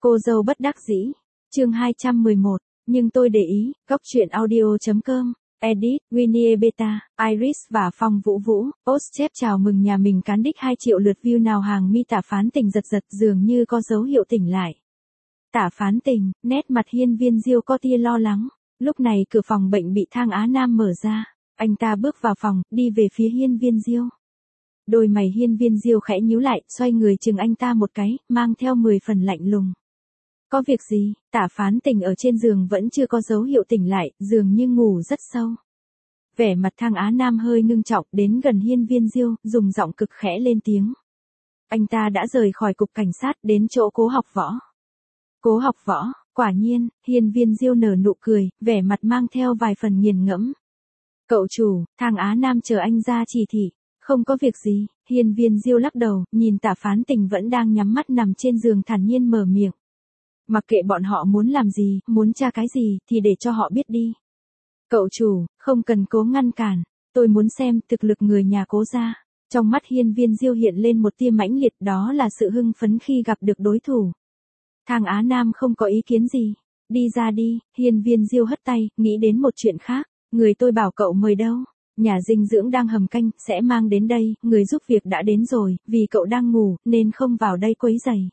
Cô dâu bất đắc dĩ. Chương 211, nhưng tôi để ý, góc truyện audio.com. Edit, Winnie Beta, Iris và Phong Vũ Vũ, post chép chào mừng nhà mình cán đích 2 triệu lượt view nào hàng mi Tả Phán Tình giật giật dường như có dấu hiệu tỉnh lại. Tả Phán Tình, nét mặt Hiên Viên Diêu có tia lo lắng. Lúc này cửa phòng bệnh bị Thang Á Nam mở ra. Anh ta bước vào phòng, đi về phía Hiên Viên Diêu. Đôi mày Hiên Viên Diêu khẽ nhíu lại, xoay người chừng anh ta một cái, mang theo 10 phần lạnh lùng. Có việc gì? Tả Phán Tình ở trên giường vẫn chưa có dấu hiệu tỉnh lại, dường như ngủ rất sâu. Vẻ mặt Thang Á Nam hơi ngưng trọng, đến gần Hiên Viên Diêu, dùng giọng cực khẽ lên tiếng. Anh ta đã rời khỏi cục cảnh sát, đến chỗ Cố Học Võ. Cố Học Võ, quả nhiên, Hiên Viên Diêu nở nụ cười, vẻ mặt mang theo vài phần nghiền ngẫm. Cậu chủ, Thang Á Nam chờ anh ra chỉ thị. Không có việc gì, Hiên Viên Diêu lắc đầu, nhìn Tả Phán Tình vẫn đang nhắm mắt nằm trên giường thản nhiên mở miệng. Mặc kệ bọn họ muốn làm gì, muốn tra cái gì, thì để cho họ biết đi. Cậu chủ, không cần cố ngăn cản, tôi muốn xem thực lực người nhà Cố gia. Trong mắt Hiên Viên Diêu hiện lên một tia mãnh liệt, đó là sự hưng phấn khi gặp được đối thủ. Thang Á Nam không có ý kiến gì. Đi ra đi, Hiên Viên Diêu hất tay, nghĩ đến một chuyện khác. Người tôi bảo cậu mời đâu? Nhà dinh dưỡng đang hầm canh, sẽ mang đến đây, người giúp việc đã đến rồi, vì cậu đang ngủ, nên không vào đây quấy rầy.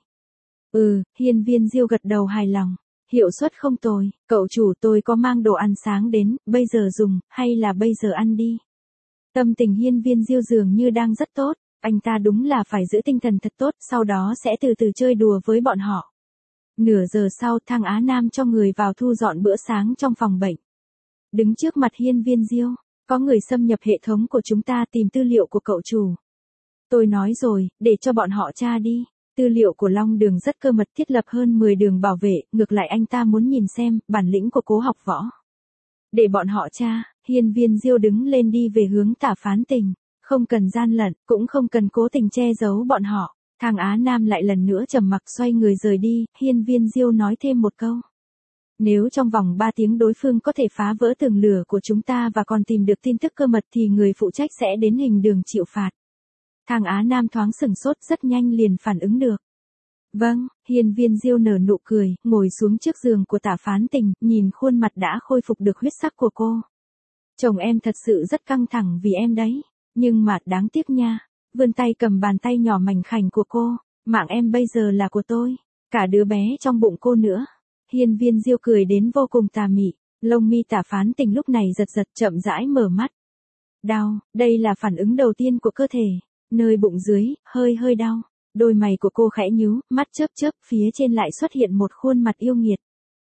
Hiên Viên Diêu gật đầu hài lòng. Hiệu suất không tồi, cậu chủ tôi có mang đồ ăn sáng đến, bây giờ dùng, hay là bây giờ ăn đi. Tâm tình Hiên Viên Diêu dường như đang rất tốt, anh ta đúng là phải giữ tinh thần thật tốt, sau đó sẽ từ từ chơi đùa với bọn họ. Nửa giờ sau, Thang Á Nam cho người vào thu dọn bữa sáng trong phòng bệnh. Đứng trước mặt Hiên Viên Diêu, có người xâm nhập hệ thống của chúng ta tìm tư liệu của cậu chủ. Tôi nói rồi, để cho bọn họ tra đi. Tư liệu của Long Đường rất cơ mật, thiết lập hơn 10 đường bảo vệ, ngược lại anh ta muốn nhìn xem bản lĩnh của Cố Học Võ. Để bọn họ tra, Hiên Viên Diêu đứng lên đi về hướng Tả Phán Tình, không cần gian lận, cũng không cần cố tình che giấu bọn họ. Thang Á Nam lại lần nữa trầm mặc xoay người rời đi, Hiên Viên Diêu nói thêm một câu. Nếu trong vòng 3 tiếng đối phương có thể phá vỡ tường lửa của chúng ta và còn tìm được tin tức cơ mật thì người phụ trách sẽ đến hình đường chịu phạt. Thang Á Nam thoáng sửng sốt, rất nhanh liền phản ứng được. Vâng, Hiên Viên Diêu nở nụ cười, ngồi xuống trước giường của Tả Phán Tình, nhìn khuôn mặt đã khôi phục được huyết sắc của cô. Chồng em thật sự rất căng thẳng vì em đấy, nhưng mà đáng tiếc nha. Vươn tay cầm bàn tay nhỏ mảnh khảnh của cô, mạng em bây giờ là của tôi, cả đứa bé trong bụng cô nữa. Hiên Viên Diêu cười đến vô cùng tà mị, lông mi Tả Phán Tình lúc này giật giật chậm rãi mở mắt. Đau, đây là phản ứng đầu tiên của cơ thể. Nơi bụng dưới, hơi đau. Đôi mày của cô khẽ nhíu, mắt chớp, phía trên lại xuất hiện một khuôn mặt yêu nghiệt.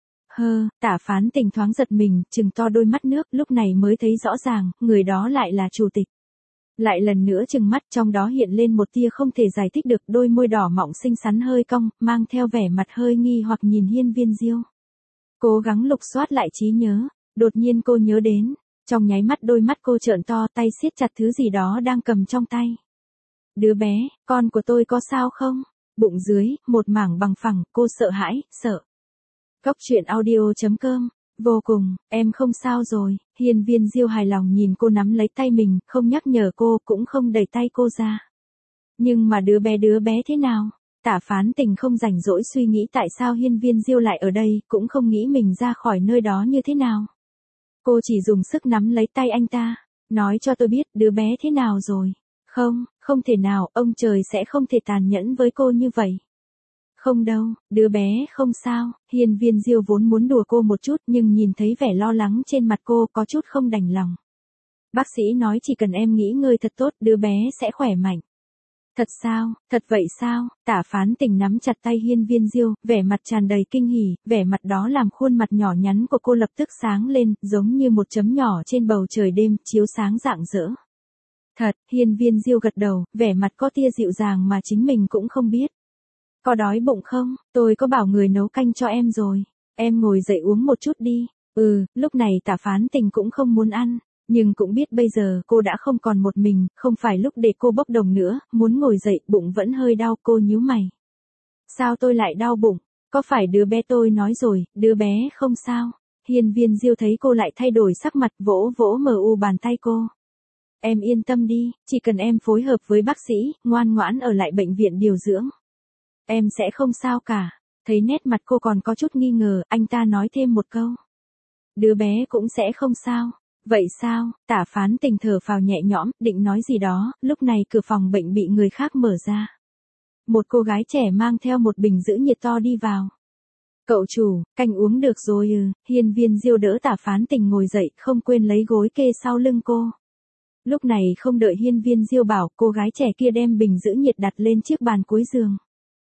Tả Phán Tình thoáng giật mình, trừng to đôi mắt nước, lúc này mới thấy rõ ràng, người đó lại là chủ tịch. Lại lần nữa trừng mắt, trong đó hiện lên một tia không thể giải thích được, đôi môi đỏ mọng xinh xắn hơi cong, mang theo vẻ mặt hơi nghi hoặc nhìn Hiên Viên Diêu. Cố gắng lục soát lại trí nhớ, đột nhiên cô nhớ đến, trong nháy mắt đôi mắt cô trợn to, tay siết chặt thứ gì đó đang cầm trong tay. Đứa bé, con của tôi có sao không? Bụng dưới, một mảng bằng phẳng, cô sợ hãi, sợ. Góc truyện audio.com, vô cùng, em không sao rồi. Hiên Viên Diêu hài lòng nhìn cô nắm lấy tay mình, không nhắc nhở cô, cũng không đẩy tay cô ra. Nhưng mà đứa bé thế nào? Tả Phán Tình không rảnh rỗi suy nghĩ tại sao Hiên Viên Diêu lại ở đây, cũng không nghĩ mình ra khỏi nơi đó như thế nào. Cô chỉ dùng sức nắm lấy tay anh ta, nói cho tôi biết đứa bé thế nào rồi. Không thể nào, ông trời sẽ không thể tàn nhẫn với cô như vậy. Không đâu, đứa bé không sao. Hiên Viên Diêu vốn muốn đùa cô một chút nhưng nhìn thấy vẻ lo lắng trên mặt cô có chút không đành lòng. Bác sĩ nói chỉ cần em nghỉ ngơi thật tốt, đứa bé sẽ khỏe mạnh. Thật sao, thật vậy sao? Tả Phán Tình nắm chặt tay Hiên Viên Diêu, vẻ mặt tràn đầy kinh hỉ, vẻ mặt đó làm khuôn mặt nhỏ nhắn của cô lập tức sáng lên, giống như một chấm nhỏ trên bầu trời đêm, chiếu sáng rạng rỡ. Thật, Hiên Viên Diêu gật đầu, vẻ mặt có tia dịu dàng mà chính mình cũng không biết. Có đói bụng không? Tôi có bảo người nấu canh cho em rồi. Em ngồi dậy uống một chút đi. Lúc này Tả Phán Tình cũng không muốn ăn, nhưng cũng biết bây giờ cô đã không còn một mình, không phải lúc để cô bốc đồng nữa, muốn ngồi dậy, bụng vẫn hơi đau, cô nhíu mày. Sao tôi lại đau bụng? Có phải đứa bé tôi nói rồi, đứa bé không sao. Hiên Viên Diêu thấy cô lại thay đổi sắc mặt, vỗ bàn tay cô. Em yên tâm đi, chỉ cần em phối hợp với bác sĩ, ngoan ngoãn ở lại bệnh viện điều dưỡng. Em sẽ không sao cả. Thấy nét mặt cô còn có chút nghi ngờ, anh ta nói thêm một câu. Đứa bé cũng sẽ không sao. Vậy sao? Tả Phán Tình thở phào nhẹ nhõm, định nói gì đó, lúc này cửa phòng bệnh bị người khác mở ra. Một cô gái trẻ mang theo một bình giữ nhiệt to đi vào. Cậu chủ, canh uống được rồi ư? Hiên Viên Diêu đỡ Tả Phán Tình ngồi dậy, không quên lấy gối kê sau lưng cô. Lúc này không đợi Hiên Viên Diêu bảo, cô gái trẻ kia đem bình giữ nhiệt đặt lên chiếc bàn cuối giường.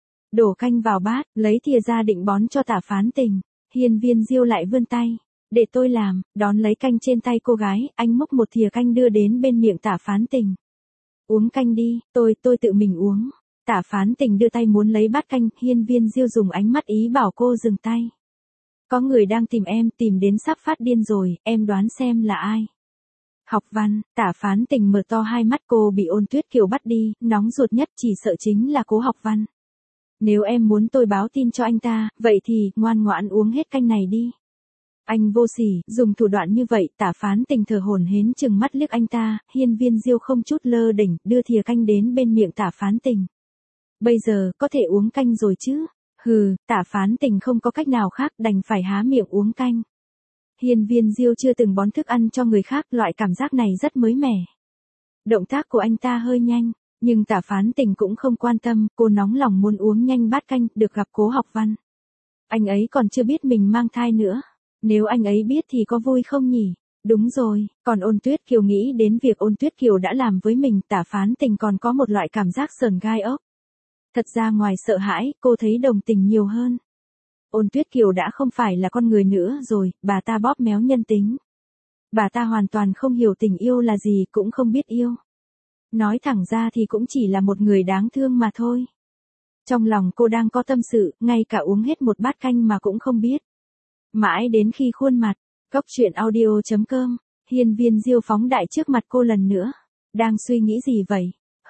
Đổ canh vào bát, lấy thìa ra định bón cho Tả Phán Tình. Hiên Viên Diêu lại vươn tay. Để tôi làm, đón lấy canh trên tay cô gái, anh múc một thìa canh đưa đến bên miệng Tả Phán Tình. Uống canh đi, tôi tự mình uống. Tả Phán Tình đưa tay muốn lấy bát canh, Hiên Viên Diêu dùng ánh mắt ý bảo cô dừng tay. Có người đang tìm em, tìm đến sắp phát điên rồi, em đoán xem là ai. Học Văn. Tả Phán Tình mở to hai mắt, cô bị Ôn Tuyết Kiều bắt đi, nóng ruột nhất chỉ sợ chính là Cố Học Văn. Nếu em muốn tôi báo tin cho anh ta, vậy thì, ngoan ngoãn uống hết canh này đi. Anh vô sỉ, dùng thủ đoạn như vậy, Tả Phán Tình thở hổn hển chừng mắt liếc anh ta, Hiên Viên Diêu không chút lơ đỉnh, đưa thìa canh đến bên miệng Tả Phán Tình. Bây giờ, có thể uống canh rồi chứ? Hừ, Tả Phán Tình không có cách nào khác, đành phải há miệng uống canh. Hiên Viên Diêu chưa từng bón thức ăn cho người khác, loại cảm giác này rất mới mẻ. Động tác của anh ta hơi nhanh, nhưng Tả Phán Tình cũng không quan tâm, cô nóng lòng muốn uống nhanh bát canh, được gặp Cố Học Văn. Anh ấy còn chưa biết mình mang thai nữa. Nếu anh ấy biết thì có vui không nhỉ? Đúng rồi, còn Ôn Tuyết Kiều nghĩ đến việc Ôn Tuyết Kiều đã làm với mình, Tả Phán Tình còn có một loại cảm giác sởn gai ốc. Thật ra ngoài sợ hãi, cô thấy đồng tình nhiều hơn. Ôn Tuyết Kiều đã không phải là con người nữa rồi, bà ta bóp méo nhân tính. Bà ta hoàn toàn không hiểu tình yêu là gì, cũng không biết yêu. Nói thẳng ra thì cũng chỉ là một người đáng thương mà thôi. Trong lòng cô đang có tâm sự, ngay cả uống hết một bát canh mà cũng không biết. Mãi đến khi khuôn mặt, Cóc Truyện Audio.com, Hiên Viên Diêu phóng đại trước mặt cô lần nữa. Đang suy nghĩ gì vậy?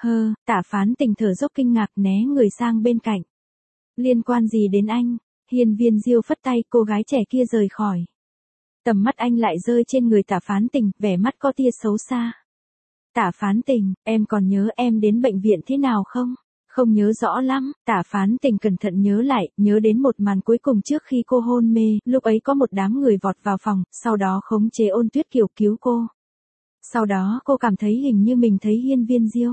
Tả Phán Tình thở dốc kinh ngạc né người sang bên cạnh. Liên quan gì đến anh? Hiên Viên Diêu phất tay, cô gái trẻ kia rời khỏi. Tầm mắt anh lại rơi trên người Tả Phán Tình, vẻ mắt có tia xấu xa. Tả Phán Tình, em còn nhớ em đến bệnh viện thế nào không? Không nhớ rõ lắm, Tả Phán Tình cẩn thận nhớ lại, nhớ đến một màn cuối cùng trước khi cô hôn mê, lúc ấy có một đám người vọt vào phòng, sau đó khống chế Ôn Tuyết Kiều cứu cô. Sau đó cô cảm thấy hình như mình thấy Hiên Viên Diêu.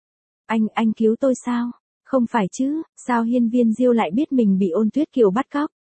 Anh cứu tôi sao? Không phải chứ, sao Hiên Viên Diêu lại biết mình bị Ôn Tuyết Kiều bắt cóc?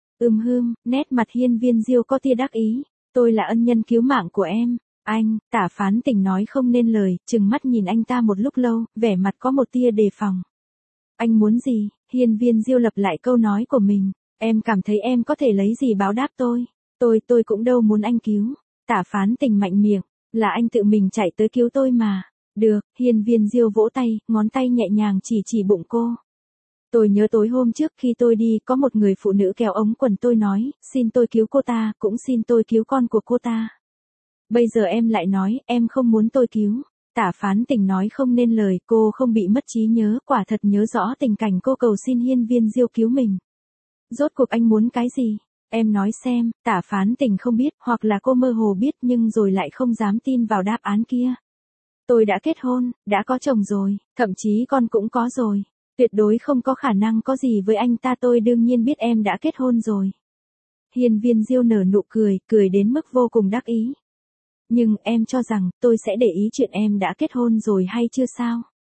Nét mặt Hiên Viên Diêu có tia đắc ý. Tôi là ân nhân cứu mạng của em. Anh, Tả Phán Tình nói không nên lời, chừng mắt nhìn anh ta một lúc lâu, vẻ mặt có một tia đề phòng. Anh muốn gì? Hiên Viên Diêu lặp lại câu nói của mình. Em cảm thấy em có thể lấy gì báo đáp tôi? Tôi cũng đâu muốn anh cứu. Tả Phán Tình mạnh miệng. Là anh tự mình chạy tới cứu tôi mà. Được, Hiên Viên Diêu vỗ tay, ngón tay nhẹ nhàng chỉ bụng cô. Tôi nhớ tối hôm trước khi tôi đi, có một người phụ nữ kéo ống quần tôi nói, xin tôi cứu cô ta, cũng xin tôi cứu con của cô ta. Bây giờ em lại nói, em không muốn tôi cứu. Tả Phán Tình nói không nên lời, cô không bị mất trí nhớ, quả thật nhớ rõ tình cảnh cô cầu xin Hiên Viên Diêu cứu mình. Rốt cuộc anh muốn cái gì? Em nói xem, Tả Phán Tình không biết, hoặc là cô mơ hồ biết nhưng rồi lại không dám tin vào đáp án kia. Tôi đã kết hôn, đã có chồng rồi, thậm chí con cũng có rồi. Tuyệt đối không có khả năng có gì với anh ta, tôi đương nhiên biết em đã kết hôn rồi. Hiên Viên Diêu nở nụ cười đến mức vô cùng đắc ý. Nhưng em cho rằng tôi sẽ để ý chuyện em đã kết hôn rồi hay chưa sao?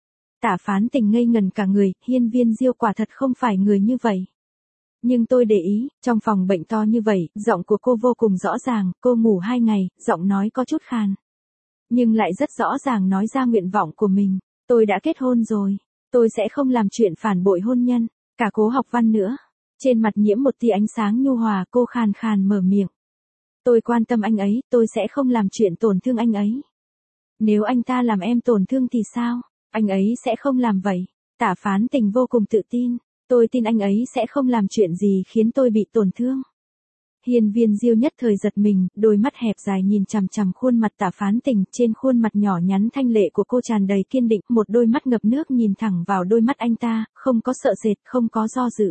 Tả Phán Tình ngây ngần cả người, Hiên Viên Diêu quả thật không phải người như vậy. Nhưng tôi để ý, trong phòng bệnh to như vậy, giọng của cô vô cùng rõ ràng, cô ngủ 2 ngày, giọng nói có chút khàn. Nhưng lại rất rõ ràng nói ra nguyện vọng của mình. Tôi đã kết hôn rồi. Tôi sẽ không làm chuyện phản bội hôn nhân. Cả Cố Học Văn nữa. Trên mặt nhiễm một tia ánh sáng nhu hòa, cô khàn khàn mở miệng. Tôi quan tâm anh ấy, tôi sẽ không làm chuyện tổn thương anh ấy. Nếu anh ta làm em tổn thương thì sao? Anh ấy sẽ không làm vậy. Tả Phán Tình vô cùng tự tin. Tôi tin anh ấy sẽ không làm chuyện gì khiến tôi bị tổn thương. Hiên Viên Diêu nhất thời giật mình, đôi mắt hẹp dài nhìn chằm chằm khuôn mặt Tả Phán Tình, trên khuôn mặt nhỏ nhắn thanh lệ của cô tràn đầy kiên định, một đôi mắt ngập nước nhìn thẳng vào đôi mắt anh ta, không có sợ sệt, không có do dự.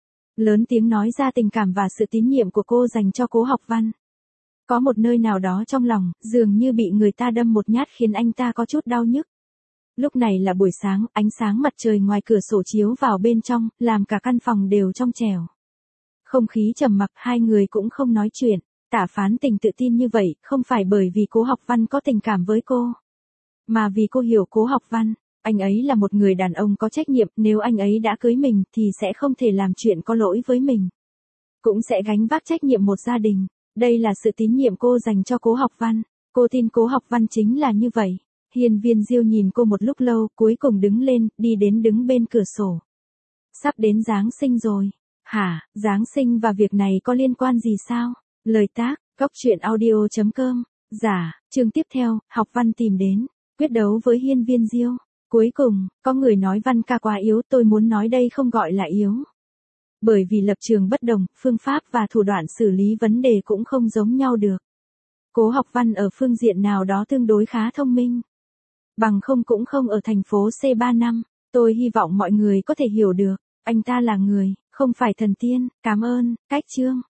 Lớn tiếng nói ra tình cảm và sự tín nhiệm của cô dành cho Cố Học Văn. Có một nơi nào đó trong lòng, dường như bị người ta đâm một nhát khiến anh ta có chút đau nhức. Lúc này là buổi sáng, ánh sáng mặt trời ngoài cửa sổ chiếu vào bên trong, làm cả căn phòng đều trong trẻo. Không khí trầm mặc, hai người cũng không nói chuyện. Tả Phán Tình tự tin như vậy, không phải bởi vì Cố Học Văn có tình cảm với cô, mà vì cô hiểu Cố Học Văn. Anh ấy là một người đàn ông có trách nhiệm, nếu anh ấy đã cưới mình thì sẽ không thể làm chuyện có lỗi với mình. Cũng sẽ gánh vác trách nhiệm một gia đình. Đây là sự tín nhiệm cô dành cho Cố Học Văn. Cô tin Cố Học Văn chính là như vậy. Hiên Viên Diêu nhìn cô một lúc lâu, cuối cùng đứng lên, đi đến đứng bên cửa sổ. Sắp đến Giáng sinh rồi. Hả, Giáng sinh và việc này có liên quan gì sao? Lời tác, góc truyện audio.com. Dạ, chương tiếp theo, Học Văn tìm đến, quyết đấu với Hiên Viên Diêu. Cuối cùng, có người nói Văn ca quá yếu, tôi muốn nói đây không gọi là yếu. Bởi vì lập trường bất đồng, phương pháp và thủ đoạn xử lý vấn đề cũng không giống nhau được. Cố Học Văn ở phương diện nào đó tương đối khá thông minh. Bằng không cũng không ở thành phố C3 năm. Tôi hy vọng mọi người có thể hiểu được, anh ta là người, không phải thần tiên. Cảm ơn, cách chương.